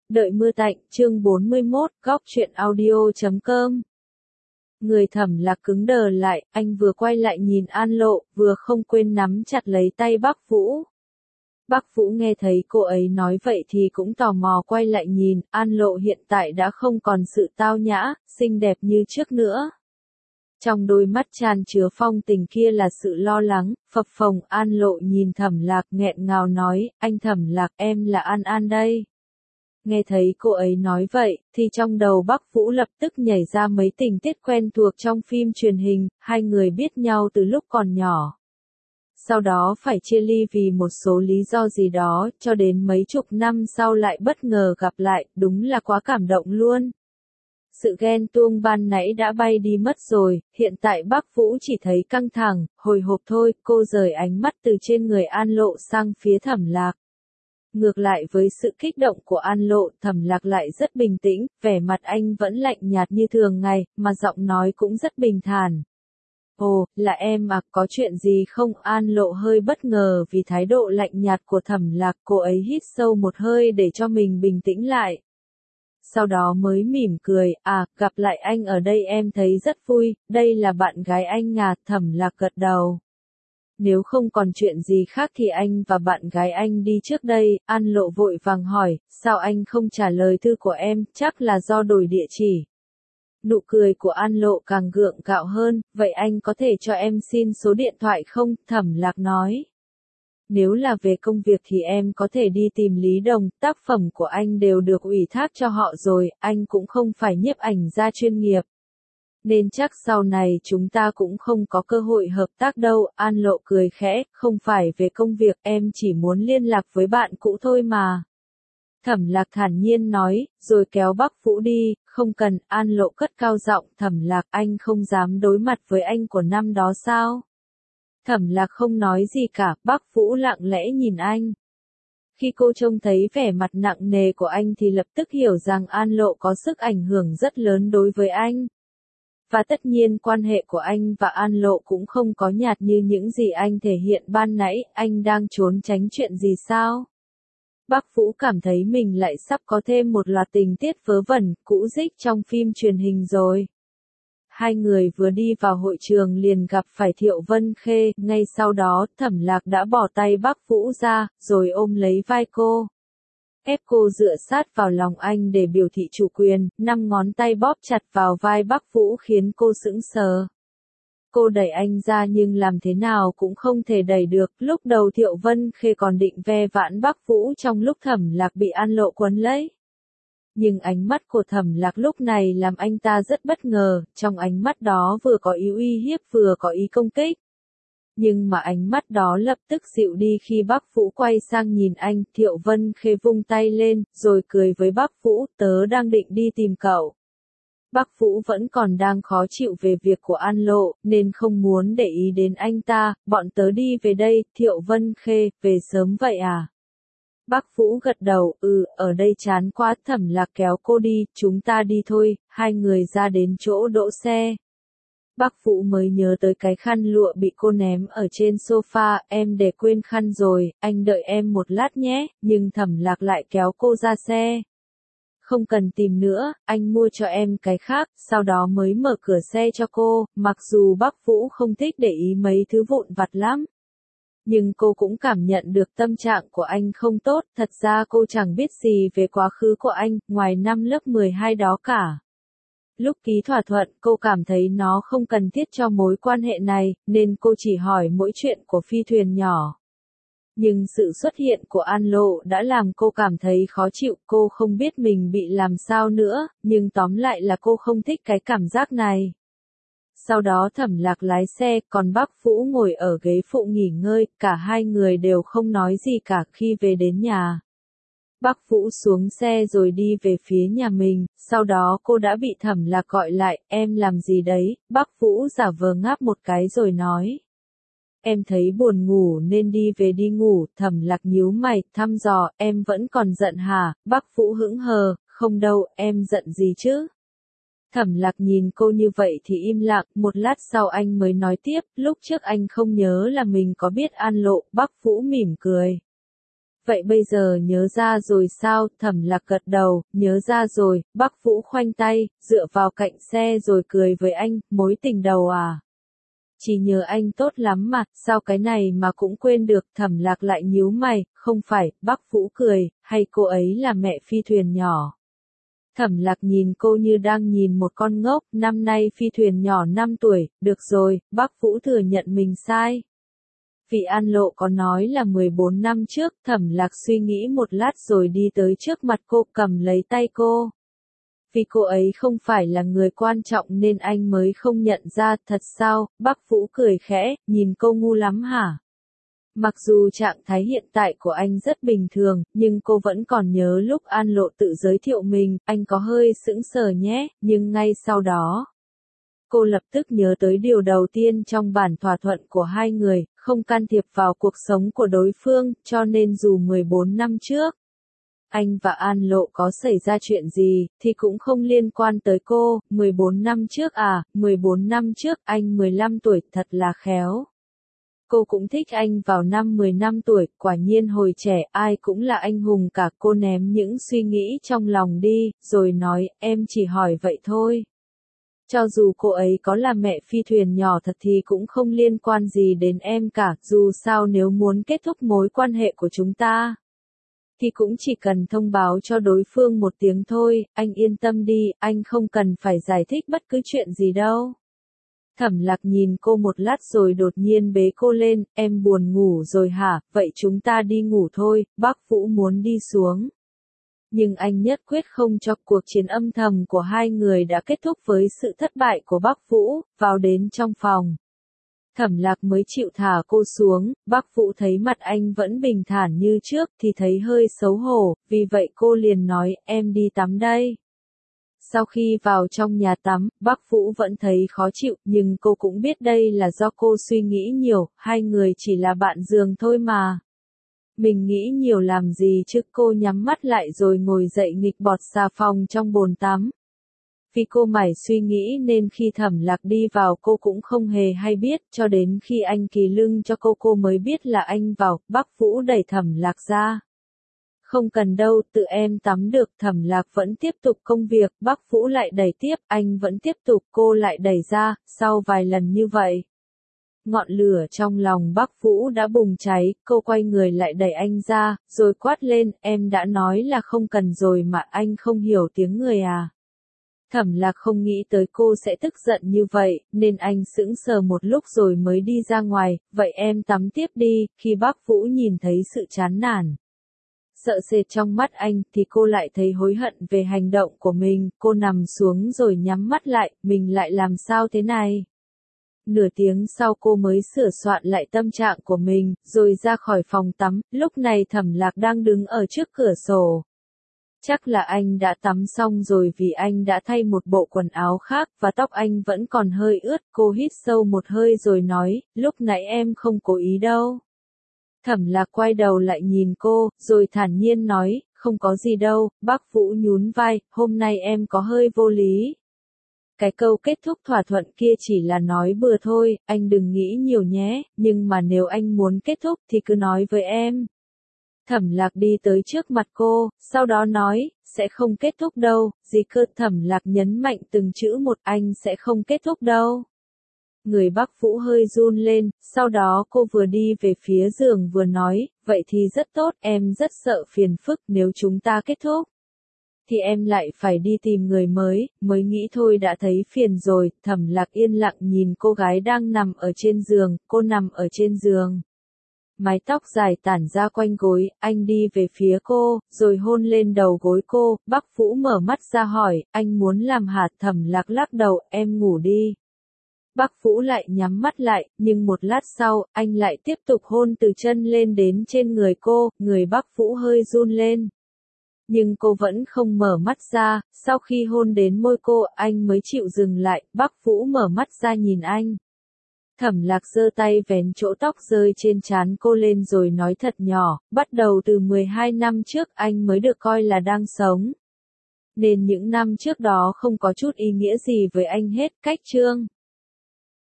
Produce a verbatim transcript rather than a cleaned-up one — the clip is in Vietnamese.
Đợi mưa tạnh, chương bốn mươi mốt, góc truyện audio chấm com. Người Thẩm Lạc cứng đờ lại, anh vừa quay lại nhìn An Lộ, vừa không quên nắm chặt lấy tay Bắc Vũ. Bắc Vũ nghe thấy cô ấy nói vậy thì cũng tò mò quay lại nhìn, An Lộ hiện tại đã không còn sự tao nhã, xinh đẹp như trước nữa. Trong đôi mắt tràn chứa phong tình kia là sự lo lắng, phập phồng. An Lộ nhìn Thẩm Lạc nghẹn ngào nói, anh Thẩm Lạc, em là An An đây. Nghe thấy cô ấy nói vậy, thì trong đầu Bắc Vũ lập tức nhảy ra mấy tình tiết quen thuộc trong phim truyền hình, hai người biết nhau từ lúc còn nhỏ. Sau đó phải chia ly vì một số lý do gì đó, cho đến mấy chục năm sau lại bất ngờ gặp lại, đúng là quá cảm động luôn. Sự ghen tuông ban nãy đã bay đi mất rồi, hiện tại Bắc Vũ chỉ thấy căng thẳng, hồi hộp thôi. Cô rời ánh mắt từ trên người An Lộ sang phía Thẩm Lạc. Ngược lại với sự kích động của An Lộ, Thẩm Lạc lại rất bình tĩnh, vẻ mặt anh vẫn lạnh nhạt như thường ngày, mà giọng nói cũng rất bình thản. Ồ, là em à, có chuyện gì không? An Lộ hơi bất ngờ vì thái độ lạnh nhạt của Thẩm Lạc, cô ấy hít sâu một hơi để cho mình bình tĩnh lại. Sau đó mới mỉm cười, à, gặp lại anh ở đây em thấy rất vui, đây là bạn gái anh à. Thẩm Lạc gật đầu. Nếu không còn chuyện gì khác thì anh và bạn gái anh đi trước đây. An Lộ vội vàng hỏi, sao anh không trả lời thư của em, chắc là do đổi địa chỉ. Nụ cười của An Lộ càng gượng gạo hơn, vậy anh có thể cho em xin số điện thoại không? Thẩm Lạc nói. Nếu là về công việc thì em có thể đi tìm Lý Đồng, tác phẩm của anh đều được ủy thác cho họ rồi, anh cũng không phải nhiếp ảnh gia chuyên nghiệp. Nên chắc sau này chúng ta cũng không có cơ hội hợp tác đâu. An Lộ cười khẽ, không phải về công việc, em chỉ muốn liên lạc với bạn cũ thôi mà. Thẩm Lạc thản nhiên nói, rồi kéo Bắc Vũ đi, không cần. An Lộ cất cao giọng, Thẩm Lạc, anh không dám đối mặt với anh của năm đó sao? Thẩm Lạc không nói gì cả, Bắc Vũ lặng lẽ nhìn anh. Khi cô trông thấy vẻ mặt nặng nề của anh thì lập tức hiểu rằng An Lộ có sức ảnh hưởng rất lớn đối với anh. Và tất nhiên quan hệ của anh và An Lộ cũng không có nhạt như những gì anh thể hiện ban nãy. Anh đang trốn tránh chuyện gì sao? Bắc Vũ cảm thấy mình lại sắp có thêm một loạt tình tiết vớ vẩn, cũ rích trong phim truyền hình rồi. Hai người vừa đi vào hội trường liền gặp phải Thiệu Vân Khê, ngay sau đó Thẩm Lạc đã bỏ tay Bắc Vũ ra, rồi ôm lấy vai cô. Ép cô dựa sát vào lòng anh để biểu thị chủ quyền, năm ngón tay bóp chặt vào vai Bắc Vũ khiến cô sững sờ. Cô đẩy anh ra nhưng làm thế nào cũng không thể đẩy được, lúc đầu Thiệu Vân Khê còn định ve vãn Bắc Vũ trong lúc Thẩm Lạc bị An Lộ quấn lấy. Nhưng ánh mắt của Thẩm Lạc lúc này làm anh ta rất bất ngờ, trong ánh mắt đó vừa có ý uy hiếp vừa có ý công kích. Nhưng mà ánh mắt đó lập tức dịu đi khi Bắc Vũ quay sang nhìn anh. Thiệu Vân Khê vung tay lên, rồi cười với Bắc Vũ, tớ đang định đi tìm cậu. Bắc Vũ vẫn còn đang khó chịu về việc của An Lộ, nên không muốn để ý đến anh ta. Bọn tớ đi về đây. Thiệu Vân Khê, về sớm vậy à? Bắc Vũ gật đầu, ừ, ở đây chán quá. Thẩm Lạc kéo cô đi, chúng ta đi thôi. Hai người ra đến chỗ đỗ xe. Bắc Vũ mới nhớ tới cái khăn lụa bị cô ném ở trên sofa, em để quên khăn rồi, anh đợi em một lát nhé. Nhưng Thẩm Lạc lại kéo cô ra xe. Không cần tìm nữa, anh mua cho em cái khác. Sau đó mới mở cửa xe cho cô, mặc dù Bắc Vũ không thích để ý mấy thứ vụn vặt lắm. Nhưng cô cũng cảm nhận được tâm trạng của anh không tốt. Thật ra cô chẳng biết gì về quá khứ của anh, ngoài năm lớp mười hai đó cả. Lúc ký thỏa thuận, cô cảm thấy nó không cần thiết cho mối quan hệ này, nên cô chỉ hỏi mỗi chuyện của phi thuyền nhỏ. Nhưng sự xuất hiện của An Lộ đã làm cô cảm thấy khó chịu, cô không biết mình bị làm sao nữa, nhưng tóm lại là cô không thích cái cảm giác này. Sau đó Thẩm Lạc lái xe, còn Bắc Vũ ngồi ở ghế phụ nghỉ ngơi, cả hai người đều không nói gì cả khi về đến nhà. Bắc Vũ xuống xe rồi đi về phía nhà mình, sau đó cô đã bị Thẩm Lạc gọi lại, em làm gì đấy? Bắc Vũ giả vờ ngáp một cái rồi nói. Em thấy buồn ngủ nên đi về đi ngủ. Thẩm Lạc nhíu mày, thăm dò, em vẫn còn giận hả? Bắc Vũ hững hờ, không đâu, em giận gì chứ? Thẩm Lạc nhìn cô như vậy thì im lặng, một lát sau anh mới nói tiếp, lúc trước anh không nhớ là mình có biết An Lộ. Bắc Vũ mỉm cười. vậy bây giờ nhớ ra rồi sao? Thẩm Lạc gật đầu, nhớ ra rồi. Bắc Vũ khoanh tay, dựa vào cạnh xe rồi cười với anh, mối tình đầu à? Chỉ nhớ anh tốt lắm mà, sao cái này mà cũng quên được? Thẩm Lạc lại nhíu mày, không phải. Bắc Vũ cười, hay cô ấy là mẹ Phi Thuyền nhỏ? Thẩm Lạc nhìn cô như đang nhìn một con ngốc, năm nay Phi Thuyền nhỏ năm tuổi, được rồi, Bắc Vũ thừa nhận mình sai. Vì An Lộ có nói là mười bốn năm trước, Thẩm Lạc suy nghĩ một lát rồi đi tới trước mặt cô, cầm lấy tay cô. Vì cô ấy không phải là người quan trọng nên anh mới không nhận ra, thật sao? Bắc Vũ cười khẽ, nhìn cô ngu lắm hả? Mặc dù trạng thái hiện tại của anh rất bình thường, nhưng cô vẫn còn nhớ lúc An Lộ tự giới thiệu mình, anh có hơi sững sờ nhé, nhưng ngay sau đó. Cô lập tức nhớ tới điều đầu tiên trong bản thỏa thuận của hai người, không can thiệp vào cuộc sống của đối phương, cho nên dù mười bốn năm trước, anh và An Lộ có xảy ra chuyện gì, thì cũng không liên quan tới cô. Mười bốn năm trước à, mười bốn năm trước anh mười lăm tuổi, thật là khéo. Cô cũng thích anh vào năm mười lăm tuổi, quả nhiên hồi trẻ ai cũng là anh hùng cả. Cô ném những suy nghĩ trong lòng đi, rồi nói, em chỉ hỏi vậy thôi. Cho dù cô ấy có là mẹ Phi Thuyền nhỏ thật thì cũng không liên quan gì đến em cả, dù sao nếu muốn kết thúc mối quan hệ của chúng ta, thì cũng chỉ cần thông báo cho đối phương một tiếng thôi, anh yên tâm đi, anh không cần phải giải thích bất cứ chuyện gì đâu. Thẩm Lạc nhìn cô một lát rồi đột nhiên bế cô lên, em buồn ngủ rồi hả, vậy chúng ta đi ngủ thôi. Bắc Vũ muốn đi xuống. Nhưng anh nhất quyết không cho. Cuộc chiến âm thầm của hai người đã kết thúc với sự thất bại của Bắc Vũ. Vào đến trong phòng, Thẩm Lạc mới chịu thả cô xuống. Bắc Vũ thấy mặt anh vẫn bình thản như trước thì thấy hơi xấu hổ, vì vậy cô liền nói, em đi tắm đây. Sau khi vào trong nhà tắm, Bắc Vũ vẫn thấy khó chịu, nhưng cô cũng biết đây là do cô suy nghĩ nhiều, hai người chỉ là bạn giường thôi mà. Mình nghĩ nhiều làm gì chứ? Cô nhắm mắt lại rồi ngồi dậy nghịch bọt xà phòng trong bồn tắm. Vì cô mải suy nghĩ nên khi Thẩm Lạc đi vào cô cũng không hề hay biết, cho đến khi anh kỳ lưng cho cô cô mới biết là anh vào. Bắc Vũ đẩy Thẩm Lạc ra. Không cần đâu, tự em tắm được. Thẩm Lạc vẫn tiếp tục công việc, Bắc Vũ lại đẩy tiếp, anh vẫn tiếp tục, cô lại đẩy ra. Sau vài lần như vậy, ngọn lửa trong lòng Bắc Vũ đã bùng cháy, cô quay người lại đẩy anh ra, rồi quát lên, em đã nói là không cần rồi mà anh không hiểu tiếng người à. Thẩm Lạc không nghĩ tới cô sẽ tức giận như vậy, nên anh sững sờ một lúc rồi mới đi ra ngoài, vậy em tắm tiếp đi. Khi Bắc Vũ nhìn thấy sự chán nản, sợ sệt trong mắt anh thì cô lại thấy hối hận về hành động của mình, cô nằm xuống rồi nhắm mắt lại, mình lại làm sao thế này? Nửa tiếng sau cô mới sửa soạn lại tâm trạng của mình, rồi ra khỏi phòng tắm. Lúc này Thẩm Lạc đang đứng ở trước cửa sổ. Chắc là anh đã tắm xong rồi vì anh đã thay một bộ quần áo khác và tóc anh vẫn còn hơi ướt. Cô hít sâu một hơi rồi nói, lúc nãy em không cố ý đâu. Thẩm Lạc quay đầu lại nhìn cô, rồi thản nhiên nói, không có gì đâu. Bắc Vũ nhún vai, hôm nay em có hơi vô lý. Cái câu kết thúc thỏa thuận kia chỉ là nói bừa thôi, anh đừng nghĩ nhiều nhé, nhưng mà nếu anh muốn kết thúc thì cứ nói với em. Thẩm Lạc đi tới trước mặt cô, sau đó nói, sẽ không kết thúc đâu. Gì cơ? Thẩm Lạc nhấn mạnh từng chữ một, anh sẽ không kết thúc đâu. Người Bắc Vũ hơi run lên, sau đó cô vừa đi về phía giường vừa nói, vậy thì rất tốt, em rất sợ phiền phức nếu chúng ta kết thúc. Thì em lại phải đi tìm người mới, mới nghĩ thôi đã thấy phiền rồi. Thẩm Lạc yên lặng nhìn cô gái đang nằm ở trên giường, cô nằm ở trên giường. Mái tóc dài tản ra quanh gối, anh đi về phía cô, rồi hôn lên đầu gối cô. Bắc Vũ mở mắt ra hỏi, anh muốn làm hả? Thẩm Lạc lắc đầu, em ngủ đi. Bắc Vũ lại nhắm mắt lại, nhưng một lát sau, anh lại tiếp tục hôn từ chân lên đến trên người cô, người Bắc Vũ hơi run lên. Nhưng cô vẫn không mở mắt ra, sau khi hôn đến môi cô, anh mới chịu dừng lại. Bắc Vũ mở mắt ra nhìn anh. Thẩm Lạc giơ tay vén chỗ tóc rơi trên trán cô lên rồi nói thật nhỏ, bắt đầu từ mười hai năm trước anh mới được coi là đang sống. Nên những năm trước đó không có chút ý nghĩa gì với anh hết. Cách chương